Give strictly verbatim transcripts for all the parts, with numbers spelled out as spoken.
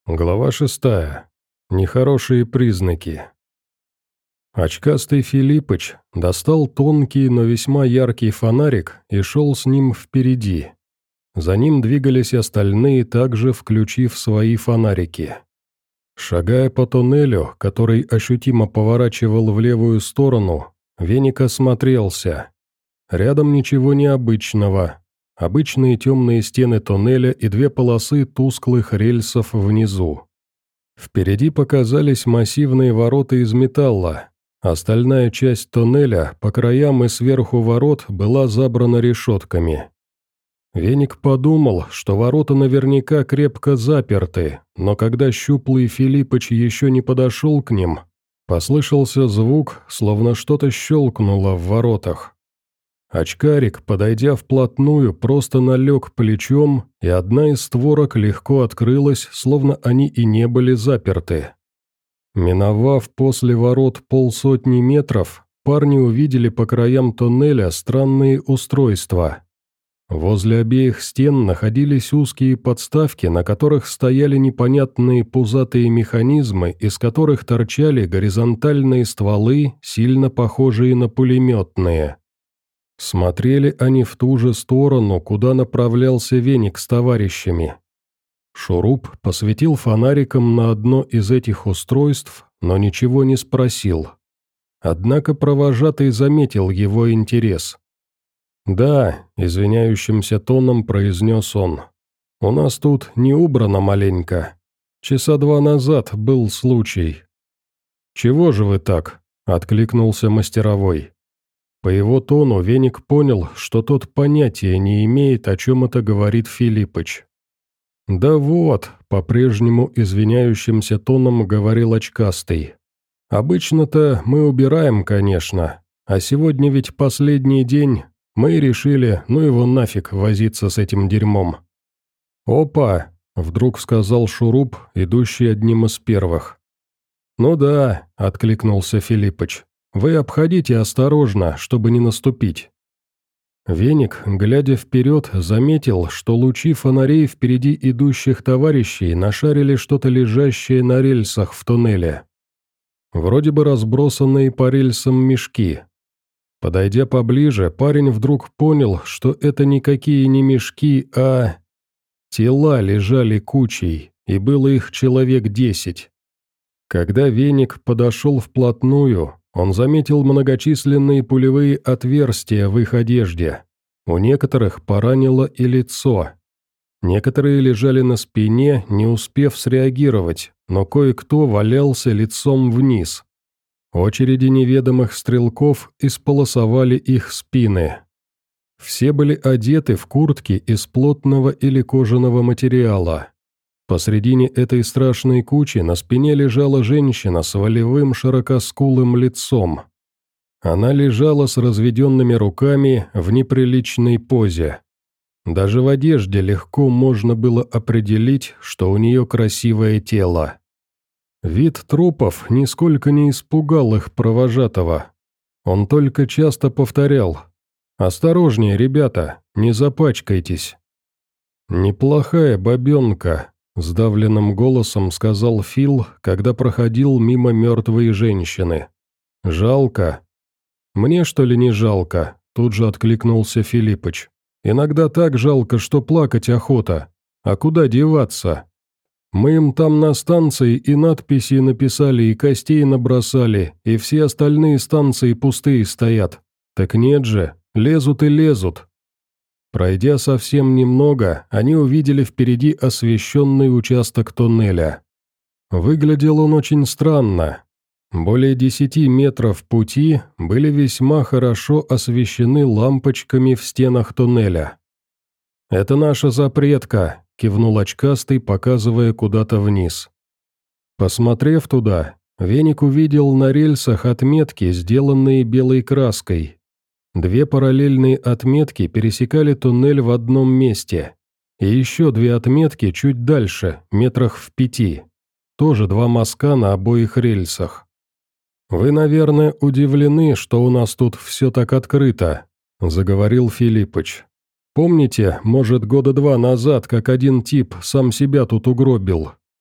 Глава шестая. Нехорошие признаки. Очкастый Филиппыч достал тонкий, но весьма яркий фонарик и шел с ним впереди. За ним двигались остальные, также включив свои фонарики. Шагая по туннелю, который ощутимо поворачивал в левую сторону, Веник осмотрелся. Рядом ничего необычного. Обычные темные стены туннеля и две полосы тусклых рельсов внизу. Впереди показались массивные ворота из металла. Остальная часть туннеля по краям и сверху ворот была забрана решетками. Веник подумал, что ворота наверняка крепко заперты, но когда щуплый Филиппыч еще не подошел к ним, послышался звук, словно что-то щелкнуло в воротах. Очкарик, подойдя вплотную, просто налег плечом, и одна из створок легко открылась, словно они и не были заперты. Миновав после ворот полсотни метров, парни увидели по краям туннеля странные устройства. Возле обеих стен находились узкие подставки, на которых стояли непонятные пузатые механизмы, из которых торчали горизонтальные стволы, сильно похожие на пулеметные. Смотрели они в ту же сторону, куда направлялся Веник с товарищами. Шуруп посветил фонариком на одно из этих устройств, но ничего не спросил. Однако провожатый заметил его интерес. «Да», — извиняющимся тоном произнес он, — «у нас тут не убрано маленько. Часа два назад был случай». «Чего же вы так?» — откликнулся мастеровой. По его тону Веник понял, что тот понятия не имеет, о чем это говорит Филиппыч. «Да вот», — по-прежнему извиняющимся тоном говорил очкастый. «Обычно-то мы убираем, конечно, а сегодня ведь последний день, мы решили, ну его нафиг возиться с этим дерьмом». «Опа», — вдруг сказал Шуруп, идущий одним из первых. «Ну да», — откликнулся Филиппыч. «Вы обходите осторожно, чтобы не наступить». Веник, глядя вперед, заметил, что лучи фонарей впереди идущих товарищей нашарили что-то лежащее на рельсах в туннеле. Вроде бы разбросанные по рельсам мешки. Подойдя поближе, парень вдруг понял, что это никакие не мешки, а... Тела лежали кучей, и было их человек десять. Когда Веник подошел вплотную, он заметил многочисленные пулевые отверстия в их одежде. У некоторых поранило и лицо. Некоторые лежали на спине, не успев среагировать, но кое-кто валялся лицом вниз. Очереди неведомых стрелков исполосовали их спины. Все были одеты в куртки из плотного или кожаного материала. Посредине этой страшной кучи на спине лежала женщина с волевым широкоскулым лицом. Она лежала с разведенными руками в неприличной позе. Даже в одежде легко можно было определить, что у нее красивое тело. Вид трупов нисколько не испугал их провожатого. Он только часто повторял: «Осторожнее, ребята, не запачкайтесь». «Неплохая бабенка», — сдавленным голосом сказал Фил, когда проходил мимо мертвой женщины. «Жалко». «Мне, что ли, не жалко?» — тут же откликнулся Филиппыч. «Иногда так жалко, что плакать охота. А куда деваться? Мы им там на станции и надписи написали, и костей набросали, и все остальные станции пустые стоят. Так нет же, лезут и лезут». Пройдя совсем немного, они увидели впереди освещенный участок туннеля. Выглядел он очень странно. Более десяти метров пути были весьма хорошо освещены лампочками в стенах туннеля. «Это наша запретка», — кивнул очкастый, показывая куда-то вниз. Посмотрев туда, Веник увидел на рельсах отметки, сделанные белой краской. Две параллельные отметки пересекали туннель в одном месте, и еще две отметки чуть дальше, метрах в пяти. Тоже два мазка на обоих рельсах. «Вы, наверное, удивлены, что у нас тут все так открыто», — заговорил Филиппыч. «Помните, может, года два назад, как один тип сам себя тут угробил?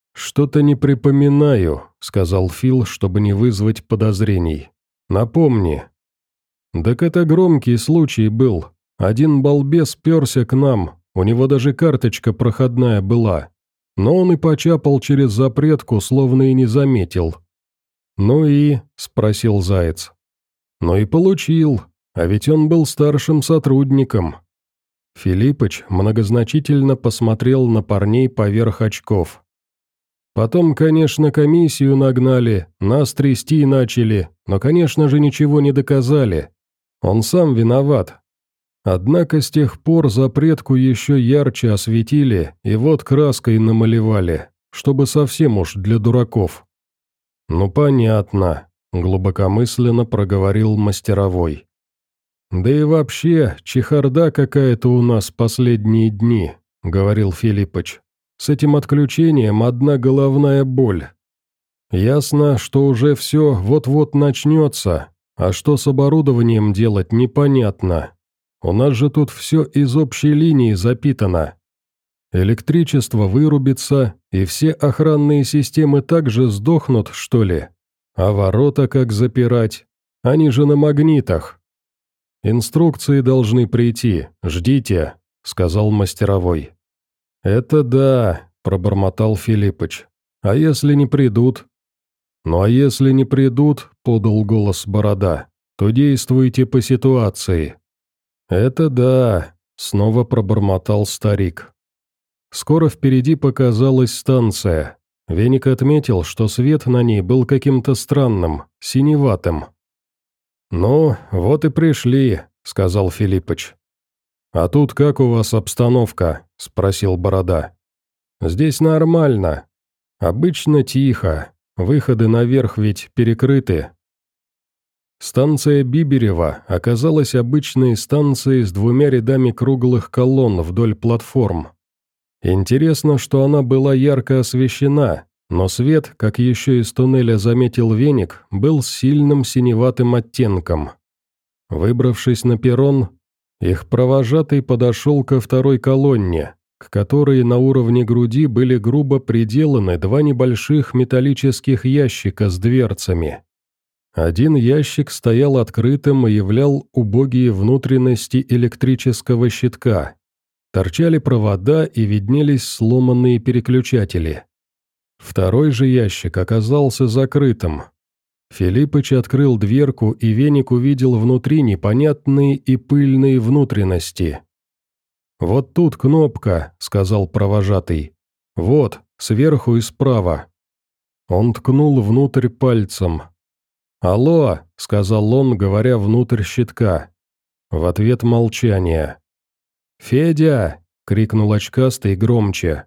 «Что-то не припоминаю», — сказал Фил, чтобы не вызвать подозрений. «Напомни». «Так это громкий случай был. Один балбес перся к нам, у него даже карточка проходная была. Но он и почапал через запретку, словно и не заметил». «Ну и?» — спросил Заяц. «Ну и получил, а ведь он был старшим сотрудником». Филиппыч многозначительно посмотрел на парней поверх очков. «Потом, конечно, комиссию нагнали, нас трясти начали, но, конечно же, ничего не доказали. Он сам виноват. Однако с тех пор запретку еще ярче осветили и вот краской намалевали, чтобы совсем уж для дураков». «Ну, понятно», — глубокомысленно проговорил мастеровой. «Да и вообще, чехарда какая-то у нас последние дни», — говорил Филиппыч. «С этим отключением одна головная боль. Ясно, что уже все вот-вот начнется, а что с оборудованием делать непонятно. У нас же тут все из общей линии запитано. Электричество вырубится, и все охранные системы также сдохнут, что ли? А ворота как запирать? Они же на магнитах». «Инструкции должны прийти, ждите», — сказал мастеровой. «Это да», — пробормотал Филиппыч. «А если не придут?» «Ну а если не придут», — подал голос Борода, — «то действуйте по ситуации». «Это да», — снова пробормотал старик. Скоро впереди показалась станция. Веник отметил, что свет на ней был каким-то странным, синеватым. «Ну, вот и пришли», — сказал Филиппыч. «А тут как у вас обстановка?» — спросил Борода. «Здесь нормально. Обычно тихо. Выходы наверх ведь перекрыты». Станция Биберева оказалась обычной станцией с двумя рядами круглых колонн вдоль платформ. Интересно, что она была ярко освещена, но свет, как еще из туннеля заметил Веник, был с сильным синеватым оттенком. Выбравшись на перрон, их провожатый подошел ко второй колонне, к которой на уровне груди были грубо приделаны два небольших металлических ящика с дверцами. Один ящик стоял открытым и являл убогие внутренности электрического щитка. Торчали провода и виднелись сломанные переключатели. Второй же ящик оказался закрытым. Филиппыч открыл дверку, и Веник увидел внутри непонятные и пыльные внутренности. «Вот тут кнопка», — сказал провожатый. «Вот, сверху и справа». Он ткнул внутрь пальцем. «Алло», — сказал он, говоря внутрь щитка. В ответ молчание. «Федя!» — крикнул очкастый громче.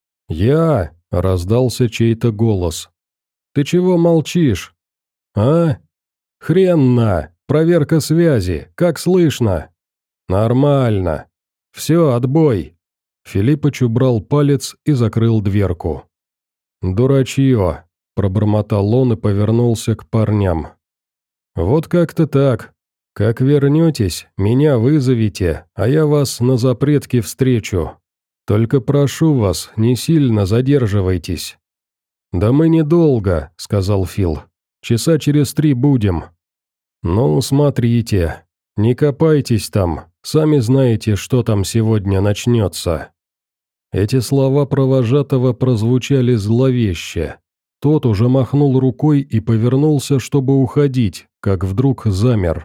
«Я!» — раздался чей-то голос. «Ты чего молчишь?» «А? Хренно! Проверка связи! Как слышно?» «Нормально! Все, отбой!» Филиппыч убрал палец и закрыл дверку. «Дурачье!» — пробормотал он и повернулся к парням. «Вот как-то так. Как вернетесь, меня вызовите, а я вас на запретке встречу. Только прошу вас, не сильно задерживайтесь». «Да мы недолго», — сказал Фил. «Часа через три будем». «Ну, смотрите, не копайтесь там, сами знаете, что там сегодня начнется». Эти слова провожатого прозвучали зловеще. Тот уже махнул рукой и повернулся, чтобы уходить, как вдруг замер.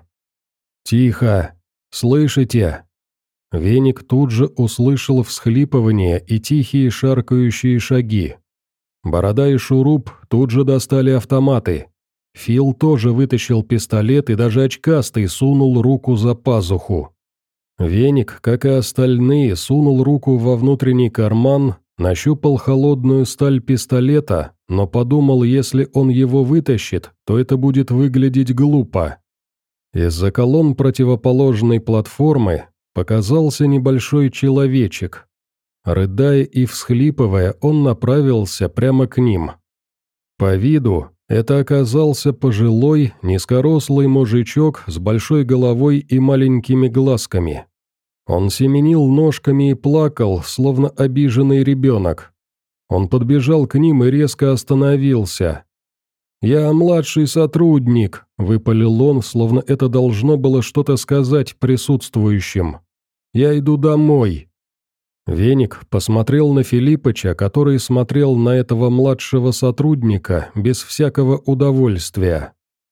«Тихо! Слышите?» Веник тут же услышал всхлипывание и тихие шаркающие шаги. Борода и Шуруп тут же достали автоматы. Фил тоже вытащил пистолет, и даже очкастый сунул руку за пазуху. Веник, как и остальные, сунул руку во внутренний карман, нащупал холодную сталь пистолета, но подумал, если он его вытащит, то это будет выглядеть глупо. Из-за колонн противоположной платформы показался небольшой человечек. Рыдая и всхлипывая, он направился прямо к ним. По виду это оказался пожилой, низкорослый мужичок с большой головой и маленькими глазками. Он семенил ножками и плакал, словно обиженный ребенок. Он подбежал к ним и резко остановился. «Я младший сотрудник», — выпалил он, словно это должно было что-то сказать присутствующим. «Я иду домой». Веник посмотрел на Филиппыча, который смотрел на этого младшего сотрудника без всякого удовольствия.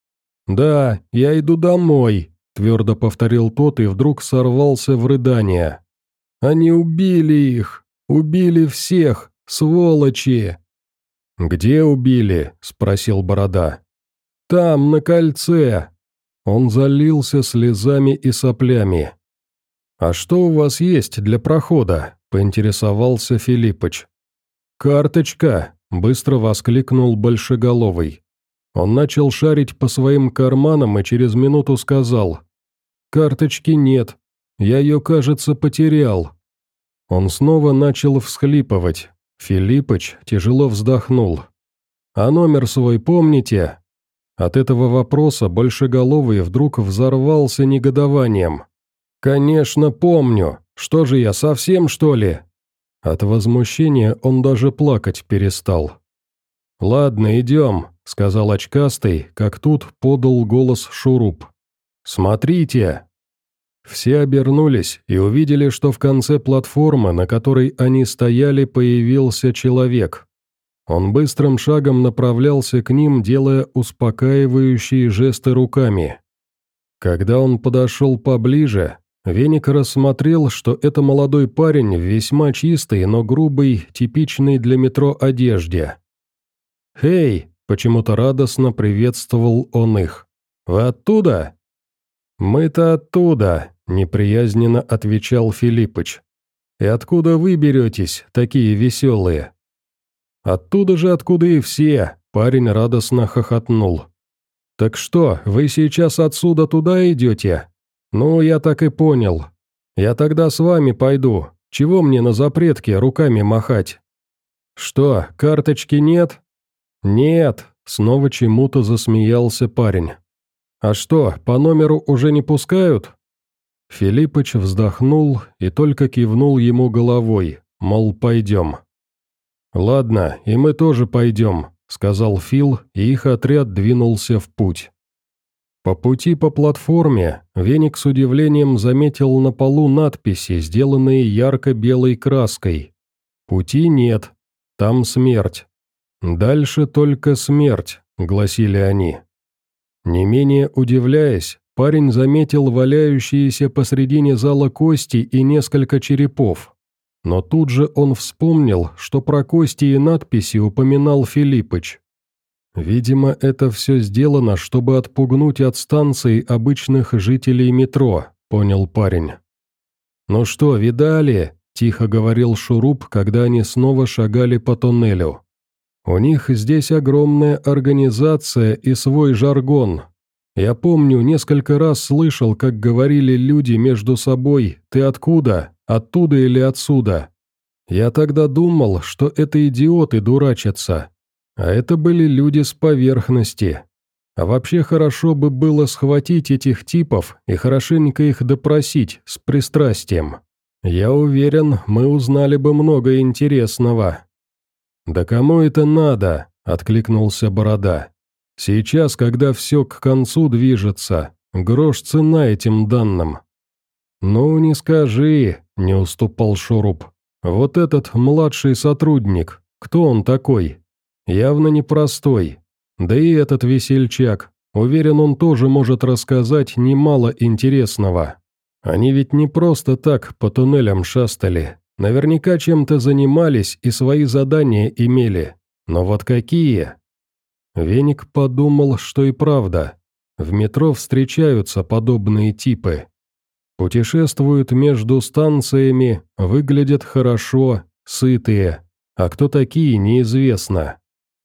«Да, я иду домой», — твердо повторил тот и вдруг сорвался в рыдание. «Они убили их! Убили всех! Сволочи!» «Где убили?» – спросил Борода. «Там, на кольце!» Он залился слезами и соплями. «А что у вас есть для прохода?» – поинтересовался Филиппыч. «Карточка!» – быстро воскликнул Большеголовый. Он начал шарить по своим карманам и через минуту сказал: «Карточки нет. Я ее, кажется, потерял». Он снова начал всхлипывать. Филиппыч тяжело вздохнул. «А номер свой помните?» От этого вопроса Большеголовый вдруг взорвался негодованием. «Конечно, помню. Что же я, совсем, что ли?» От возмущения он даже плакать перестал. «Ладно, идем», — сказал очкастый, как тут подал голос Шуруп. «Смотрите!» Все обернулись и увидели, что в конце платформы, на которой они стояли, появился человек. Он быстрым шагом направлялся к ним, делая успокаивающие жесты руками. Когда он подошел поближе, Веник рассмотрел, что это молодой парень в весьма чистой, но грубой, типичной для метро одежде. «Хей!» – почему-то радостно приветствовал он их. «Вы оттуда?» «Мы-то оттуда», – неприязненно отвечал Филиппыч. «И откуда вы беретесь, такие веселые?» «Оттуда же, откуда и все», – парень радостно хохотнул. «Так что, вы сейчас отсюда туда идете?» «Ну, я так и понял. Я тогда с вами пойду. Чего мне на запретке руками махать?» «Что, карточки нет?» «Нет», – снова чему-то засмеялся парень. «А что, по номеру уже не пускают?» Филиппыч вздохнул и только кивнул ему головой, мол, пойдем. «Ладно, и мы тоже пойдем», – сказал Фил, и их отряд двинулся в путь. По пути по платформе Веник с удивлением заметил на полу надписи, сделанные ярко-белой краской. «Пути нет, там смерть. Дальше только смерть», – гласили они. Не менее удивляясь, парень заметил валяющиеся посредине зала кости и несколько черепов. Но тут же он вспомнил, что про кости и надписи упоминал Филиппыч. Видимо, это все сделано, чтобы отпугнуть от станции обычных жителей метро, понял парень. «Ну что, видали?» – тихо говорил Шуруп, когда они снова шагали по туннелю. «У них здесь огромная организация и свой жаргон. Я помню, несколько раз слышал, как говорили люди между собой: «Ты откуда? Оттуда или отсюда?» Я тогда думал, что это идиоты дурачатся. А это были люди с поверхности. А вообще хорошо бы было схватить этих типов и хорошенько их допросить с пристрастием. Я уверен, мы узнали бы много интересного». «Да кому это надо?» – откликнулся Борода. «Сейчас, когда все к концу движется, грош цена этим данным». «Ну, не скажи», – не уступал Шуруп. «Вот этот младший сотрудник, кто он такой? Явно непростой. Да и этот весельчак, уверен, он тоже может рассказать немало интересного. Они ведь не просто так по туннелям шастали. Наверняка чем-то занимались и свои задания имели. Но вот какие?» Веник подумал, что и правда. В метро встречаются подобные типы. Путешествуют между станциями, выглядят хорошо, сытые, а кто такие, неизвестно.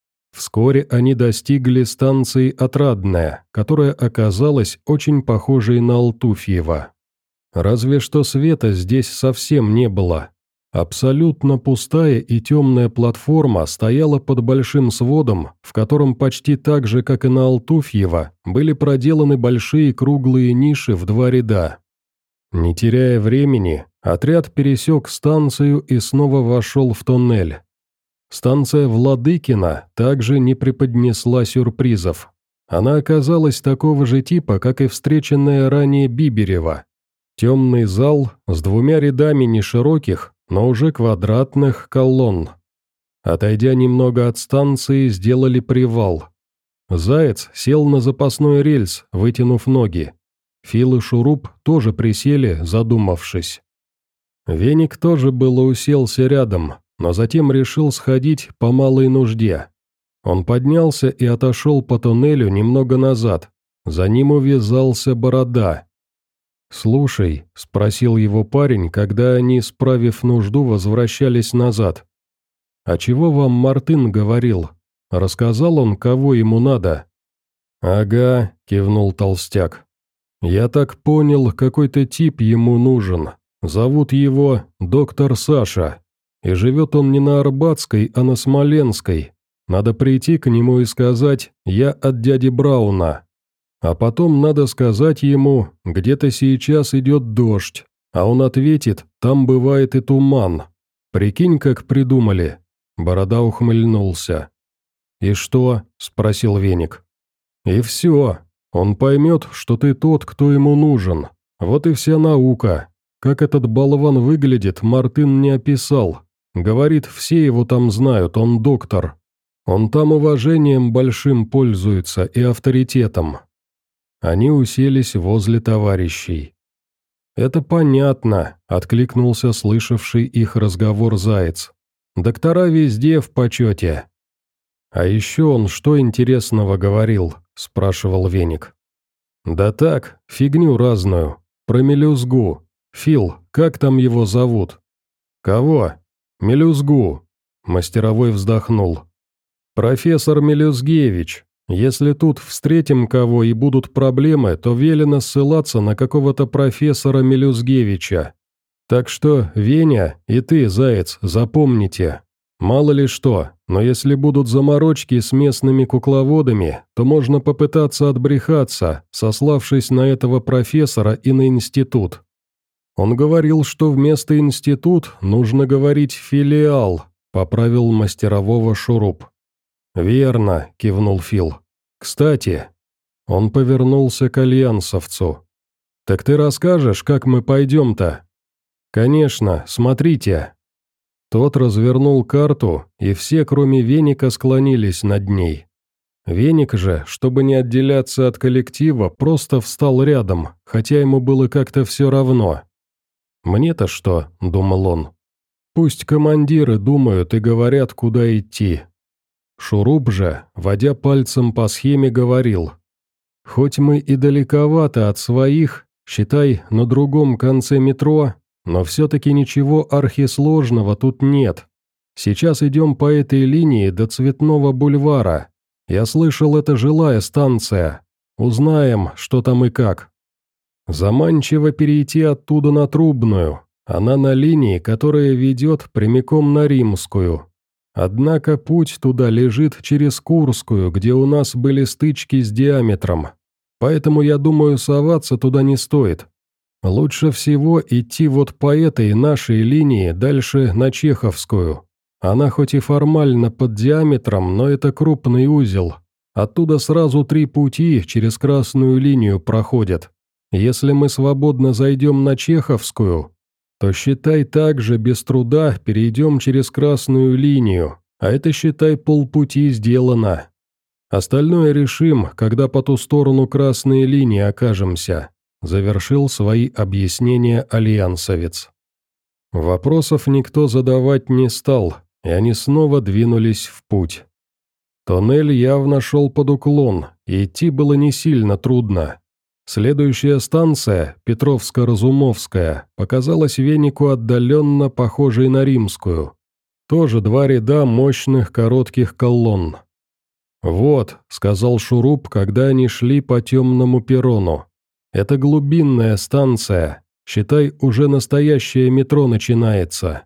Вскоре они достигли станции Отрадная, которая оказалась очень похожей на Алтуфьево. Разве что света здесь совсем не было. Абсолютно пустая и темная платформа стояла под большим сводом, в котором почти так же, как и на Алтуфьево, были проделаны большие круглые ниши в два ряда. Не теряя времени, отряд пересек станцию и снова вошел в туннель. Станция Владыкина также не преподнесла сюрпризов. Она оказалась такого же типа, как и встреченная ранее Биберева. Темный зал с двумя рядами нешироких, но уже квадратных колонн. Отойдя немного от станции, сделали привал. Заяц сел на запасной рельс, вытянув ноги. Фил и Шуруп тоже присели, задумавшись. Веник тоже было уселся рядом, но затем решил сходить по малой нужде. Он поднялся и отошел по туннелю немного назад. За ним увязался Борода. «Слушай», — спросил его парень, когда они, справив нужду, возвращались назад. «А чего вам Мартын говорил? Рассказал он, кого ему надо?» «Ага», — кивнул толстяк. «Я так понял, какой-то тип ему нужен. Зовут его доктор Саша. И живет он не на Арбатской, а на Смоленской. Надо прийти к нему и сказать «я от дяди Брауна». А потом надо сказать ему «где-то сейчас идет дождь», а он ответит «там бывает и туман». Прикинь, как придумали. Борода ухмыльнулся. «И что?» – спросил Веник. «И все. Он поймет, что ты тот, кто ему нужен. Вот и вся наука. Как этот болван выглядит, Мартын не описал. Говорит, все его там знают, он доктор. Он там уважением большим пользуется и авторитетом». Они уселись возле товарищей. «Это понятно», – откликнулся слышавший их разговор Заяц. «Доктора везде в почете». «А еще он что интересного говорил?» – спрашивал Веник. «Да так, фигню разную. Про мелюзгу. Фил, как там его зовут?» «Кого?» «Мелюзгу», – мастеровой вздохнул. «Профессор Мелюзгевич. Если тут встретим кого и будут проблемы, то велено ссылаться на какого-то профессора Мелюзгевича. Так что, Веня и ты, Заяц, запомните. Мало ли что, но если будут заморочки с местными кукловодами, то можно попытаться отбрехаться, сославшись на этого профессора и на институт. Он говорил, что вместо институт нужно говорить филиал», — поправил мастерового Шуруп. «Верно», — кивнул Фил. «Кстати», — он повернулся к альянсовцу. «Так ты расскажешь, как мы пойдем-то?» «Конечно, смотрите». Тот развернул карту, и все, кроме Веника, склонились над ней. Веник же, чтобы не отделяться от коллектива, просто встал рядом, хотя ему было как-то все равно. «Мне-то что?» — думал он. «Пусть командиры думают и говорят, куда идти». Шуруп же, водя пальцем по схеме, говорил: «Хоть мы и далековато от своих, считай, на другом конце метро, но все-таки ничего архисложного тут нет. Сейчас идем по этой линии до Цветного бульвара. Я слышал, это жилая станция. Узнаем, что там и как. Заманчиво перейти оттуда на Трубную. Она на линии, которая ведет прямиком на Римскую. Однако путь туда лежит через Курскую, где у нас были стычки с диаметром. Поэтому, я думаю, соваться туда не стоит. Лучше всего идти вот по этой нашей линии дальше на Чеховскую. Она хоть и формально под диаметром, но это крупный узел. Оттуда сразу три пути через красную линию проходят. Если мы свободно зайдем на Чеховскую, то, считай, также без труда перейдем через красную линию, а это, считай, полпути сделано. Остальное решим, когда по ту сторону красной линии окажемся», — завершил свои объяснения альянсовец. Вопросов никто задавать не стал, и они снова двинулись в путь. Тоннель явно шел под уклон, и идти было не сильно трудно. Следующая станция, Петровско-Разумовская, показалась Венику отдаленно похожей на Римскую. Тоже два ряда мощных коротких колонн. «Вот», — сказал Шуруп, когда они шли по темному перрону. «Это глубинная станция. Считай, уже настоящее метро начинается».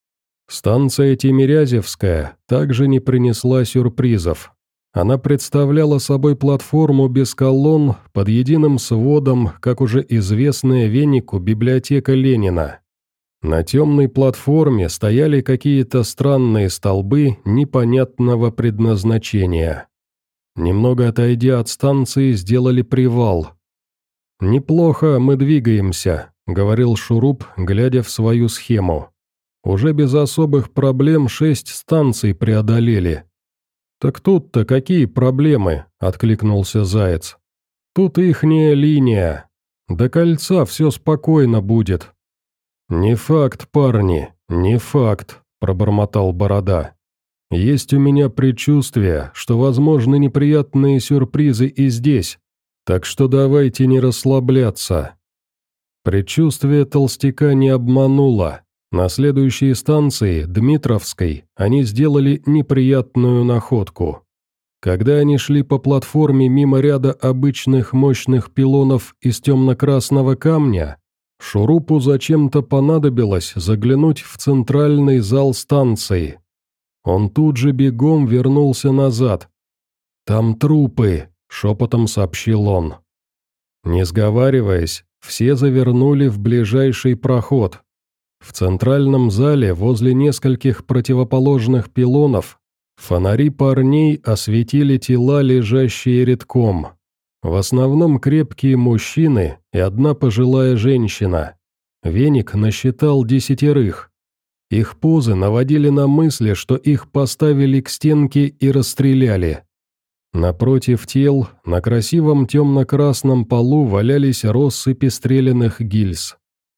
Станция Тимирязевская также не принесла сюрпризов. Она представляла собой платформу без колонн под единым сводом, как уже известная Венику библиотека Ленина. На темной платформе стояли какие-то странные столбы непонятного предназначения. Немного отойдя от станции, сделали привал. «Неплохо мы двигаемся», — говорил Шуруп, глядя в свою схему. «Уже без особых проблем шесть станций преодолели». «Так тут-то какие проблемы?» — откликнулся Заяц. «Тут ихняя линия. До кольца все спокойно будет». «Не факт, парни, не факт», — пробормотал Борода. «Есть у меня предчувствие, что возможны неприятные сюрпризы и здесь, так что давайте не расслабляться». Предчувствие толстяка не обмануло. На следующей станции, Дмитровской, они сделали неприятную находку. Когда они шли по платформе мимо ряда обычных мощных пилонов из темно-красного камня, Шурупу зачем-то понадобилось заглянуть в центральный зал станции. Он тут же бегом вернулся назад. «Там трупы», — шепотом сообщил он. Не сговариваясь, все завернули в ближайший проход. В центральном зале, возле нескольких противоположных пилонов, фонари парней осветили тела, лежащие редком. В основном крепкие мужчины и одна пожилая женщина. Веник насчитал десятерых. Их позы наводили на мысли, что их поставили к стенке и расстреляли. Напротив тел, на красивом темно-красном полу валялись россыпи стрелянных гильз.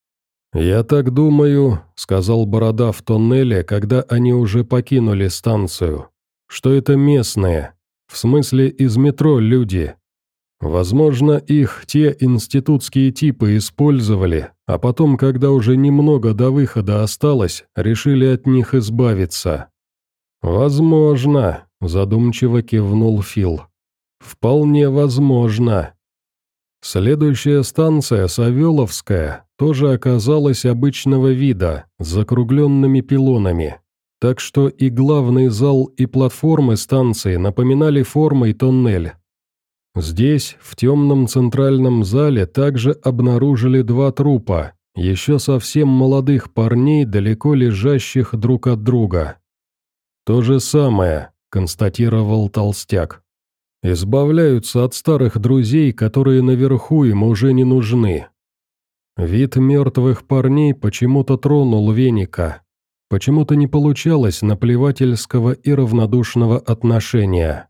«Я так думаю», — сказал Борода в тоннеле, когда они уже покинули станцию, «что это местные, в смысле из метро люди. Возможно, их те институтские типы использовали, а потом, когда уже немного до выхода осталось, решили от них избавиться». «Возможно», — задумчиво кивнул Фил. «Вполне возможно». Следующая станция, Савеловская, тоже оказалась обычного вида, с закругленными пилонами, так что и главный зал, и платформы станции напоминали формой тоннель. Здесь, в темном центральном зале, также обнаружили два трупа, еще совсем молодых парней, далеко лежащих друг от друга. «То же самое», — констатировал толстяк. «Избавляются от старых друзей, которые наверху им уже не нужны». Вид мертвых парней почему-то тронул Веника. Почему-то не получалось наплевательского и равнодушного отношения.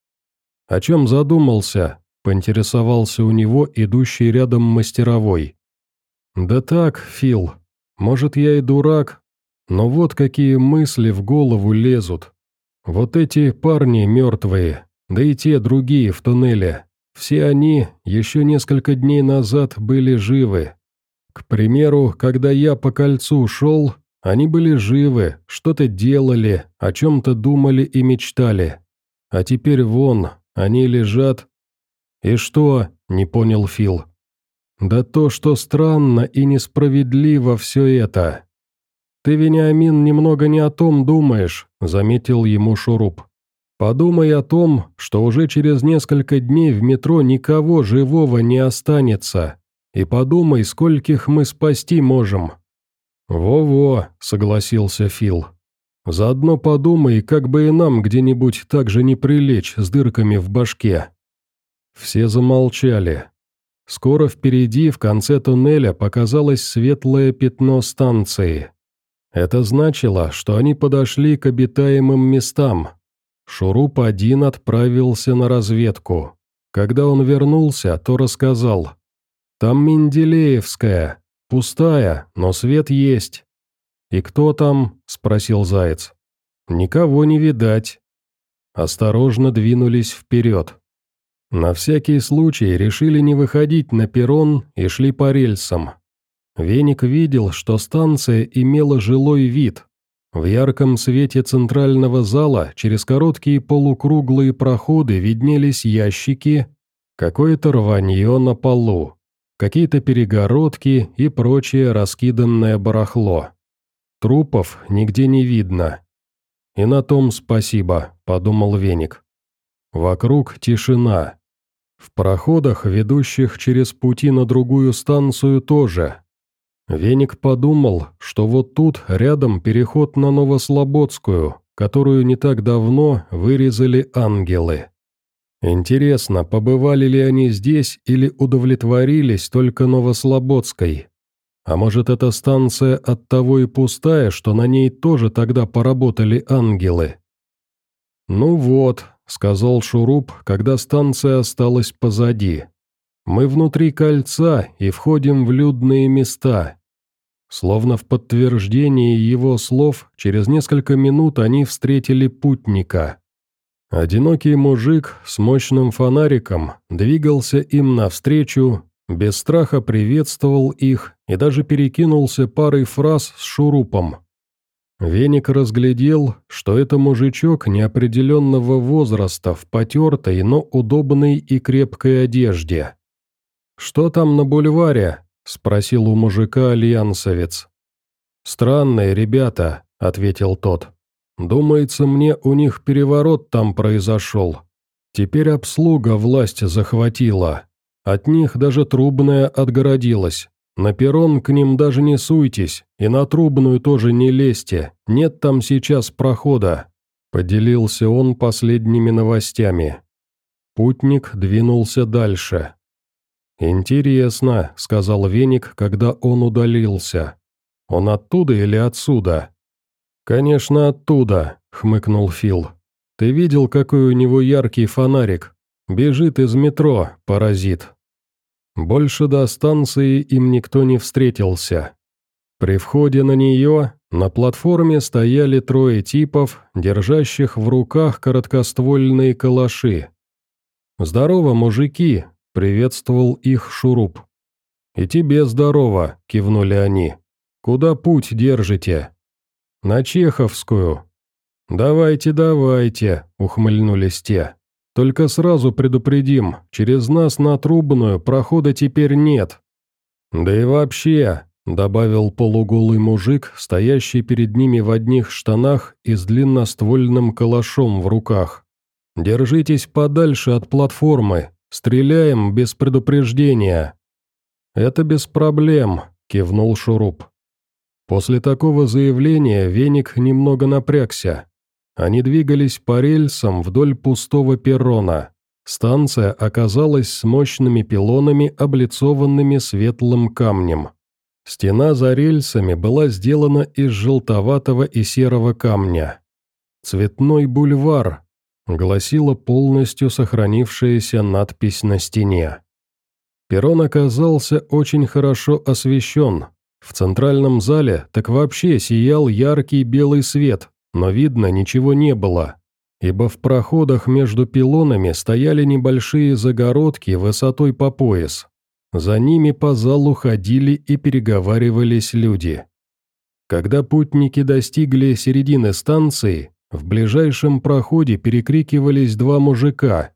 «О чем задумался?» — поинтересовался у него идущий рядом мастеровой. «Да так, Фил, может, я и дурак, но вот какие мысли в голову лезут. Вот эти парни мертвые, да и те другие в туннеле, все они еще несколько дней назад были живы. К примеру, когда я по кольцу шел, они были живы, что-то делали, о чем-то думали и мечтали. А теперь вон, они лежат». «И что?» — не понял Фил. «Да то, что странно и несправедливо все это». «Ты, Вениамин, немного не о том думаешь», — заметил ему Шуруп. «Подумай о том, что уже через несколько дней в метро никого живого не останется, и подумай, скольких мы спасти можем». «Во-во», — согласился Фил. «Заодно подумай, как бы и нам где-нибудь так же не прилечь с дырками в башке». Все замолчали. Скоро впереди, в конце туннеля, показалось светлое пятно станции. Это значило, что они подошли к обитаемым местам. Шуруп один отправился на разведку. Когда он вернулся, то рассказал. «Там Менделеевская, пустая, но свет есть». «И кто там?» – спросил Заяц. «Никого не видать». Осторожно двинулись вперед. На всякий случай решили не выходить на перрон и шли по рельсам. Веник видел, что станция имела жилой вид. В ярком свете центрального зала через короткие полукруглые проходы виднелись ящики, какое-то рванье на полу, какие-то перегородки и прочее раскиданное барахло. Трупов нигде не видно. «И на том спасибо», — подумал Веник. Вокруг тишина. В проходах, ведущих через пути на другую станцию, тоже. Веник подумал, что вот тут рядом переход на Новослободскую, которую не так давно вырезали ангелы. Интересно, побывали ли они здесь или удовлетворились только Новослободской? А может, эта станция оттого и пустая, что на ней тоже тогда поработали ангелы? «Ну вот», — сказал Шуруп, когда станция осталась позади. «Мы внутри кольца и входим в людные места». Словно в подтверждении его слов, через несколько минут они встретили путника. Одинокий мужик с мощным фонариком двигался им навстречу, без страха приветствовал их и даже перекинулся парой фраз с Шурупом. Веник разглядел, что это мужичок неопределенного возраста в потертой, но удобной и крепкой одежде. «Что там на бульваре?» — спросил у мужика альянсовец. «Странные ребята», — ответил тот. «Думается мне, у них переворот там произошел. Теперь обслуга власть захватила. От них даже Трубная отгородилась. На перрон к ним даже не суйтесь, и на Трубную тоже не лезьте, нет там сейчас прохода», — поделился он последними новостями. Путник двинулся дальше. «Интересно», — сказал Веник, когда он удалился. «Он оттуда или отсюда?» «Конечно, оттуда», — хмыкнул Фил. «Ты видел, какой у него яркий фонарик? Бежит из метро, паразит». Больше до станции им никто не встретился. При входе на нее на платформе стояли трое типов, держащих в руках короткоствольные калаши. «Здорово, мужики!» — приветствовал их Шуруп. «И тебе здорово!» — кивнули они. «Куда путь держите?» «На Чеховскую». «Давайте, давайте!» — ухмыльнулись те. «Только сразу предупредим, через нас на Трубную прохода теперь нет». «Да и вообще», — добавил полуголый мужик, стоящий перед ними в одних штанах и с длинноствольным калашом в руках. «Держитесь подальше от платформы, стреляем без предупреждения». «Это без проблем», — кивнул Шуруп. После такого заявления Веник немного напрягся. Они двигались по рельсам вдоль пустого перрона. Станция оказалась с мощными пилонами, облицованными светлым камнем. Стена за рельсами была сделана из желтоватого и серого камня. «Цветной бульвар», — гласила полностью сохранившаяся надпись на стене. Перрон оказался очень хорошо освещен. В центральном зале так вообще сиял яркий белый свет, но видно ничего не было, ибо в проходах между пилонами стояли небольшие загородки высотой по пояс. За ними по залу ходили и переговаривались люди. Когда путники достигли середины станции, в ближайшем проходе перекрикивались два мужика.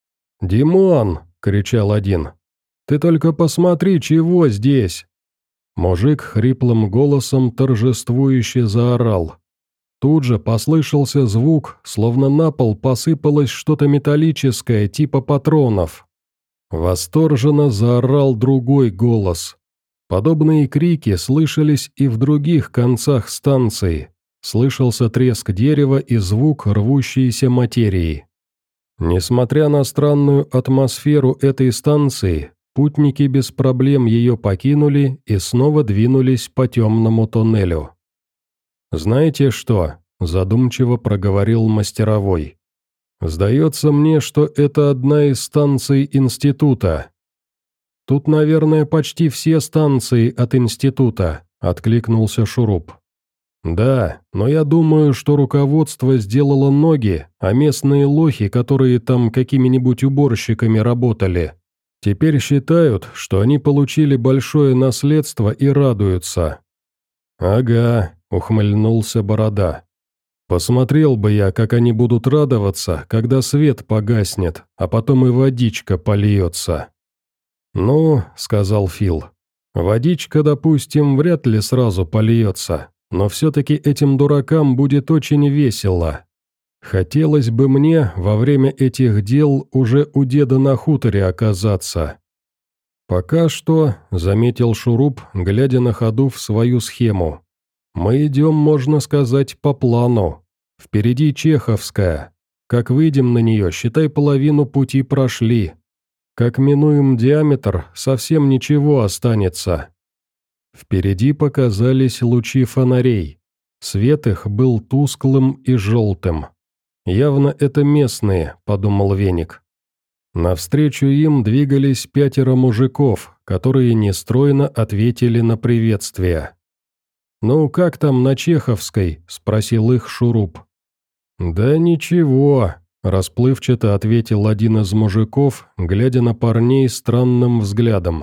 «Димон!» — кричал один. «Ты только посмотри, чего здесь!» Мужик хриплым голосом торжествующе заорал. Тут же послышался звук, словно на пол посыпалось что-то металлическое, типа патронов. Восторженно заорал другой голос. Подобные крики слышались и в других концах станции. Слышался треск дерева и звук рвущейся материи. Несмотря на странную атмосферу этой станции, путники без проблем ее покинули и снова двинулись по темному тоннелю. «Знаете что?» – задумчиво проговорил мастеровой. «Сдается мне, что это одна из станций института». «Тут, наверное, почти все станции от института», – откликнулся Шуруп. «Да, но я думаю, что руководство сделало ноги, а местные лохи, которые там какими-нибудь уборщиками работали, теперь считают, что они получили большое наследство и радуются». «Ага», — ухмыльнулся Борода. «Посмотрел бы я, как они будут радоваться, когда свет погаснет, а потом и водичка польется». «Ну», — сказал Фил, — «водичка, допустим, вряд ли сразу польется, но все-таки этим дуракам будет очень весело. Хотелось бы мне во время этих дел уже у деда на хуторе оказаться». «Пока что», — заметил Шуруп, глядя на ходу в свою схему. «Мы идем, можно сказать, по плану. Впереди Чеховская. Как выйдем на нее, считай, половину пути прошли. Как минуем диаметр, совсем ничего останется». Впереди показались лучи фонарей. Свет их был тусклым и желтым. «Явно это местные», — подумал Веник. Навстречу им двигались пятеро мужиков, которые нестройно ответили на приветствие. «Ну, как там на Чеховской?» – спросил их Шуруп. «Да ничего», – расплывчато ответил один из мужиков, глядя на парней странным взглядом.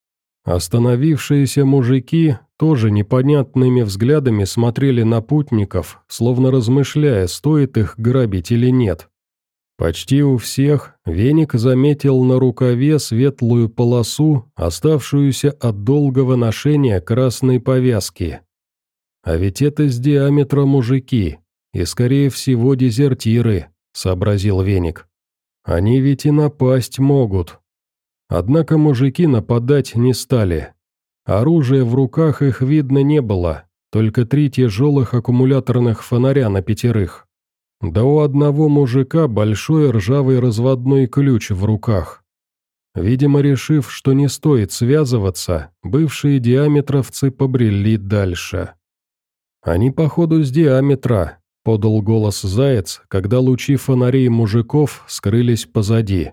Остановившиеся мужики тоже непонятными взглядами смотрели на путников, словно размышляя, стоит их грабить или нет. Почти у всех Веник заметил на рукаве светлую полосу, оставшуюся от долгого ношения красной повязки. «А ведь это с диаметра мужики, и, скорее всего, дезертиры», — сообразил Веник. «Они ведь и напасть могут». Однако мужики нападать не стали. Оружия в руках их видно не было, только три тяжелых аккумуляторных фонаря на пятерых. Да у одного мужика большой ржавый разводной ключ в руках. Видимо, решив, что не стоит связываться, бывшие диаметровцы побрели дальше. «Они, походу, с диаметра», — подал голос Заяц, когда лучи фонарей мужиков скрылись позади.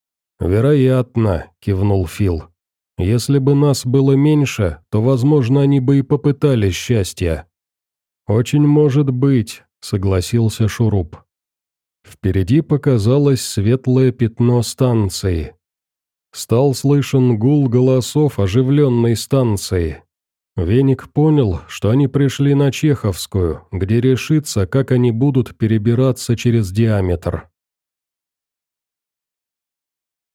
«Вероятно», — кивнул Фил. «Если бы нас было меньше, то, возможно, они бы и попытались счастья». «Очень может быть», — согласился Шуруп. Впереди показалось светлое пятно станции. Стал слышен гул голосов оживленной станции. Веник понял, что они пришли на Чеховскую, где решится, как они будут перебираться через диаметр.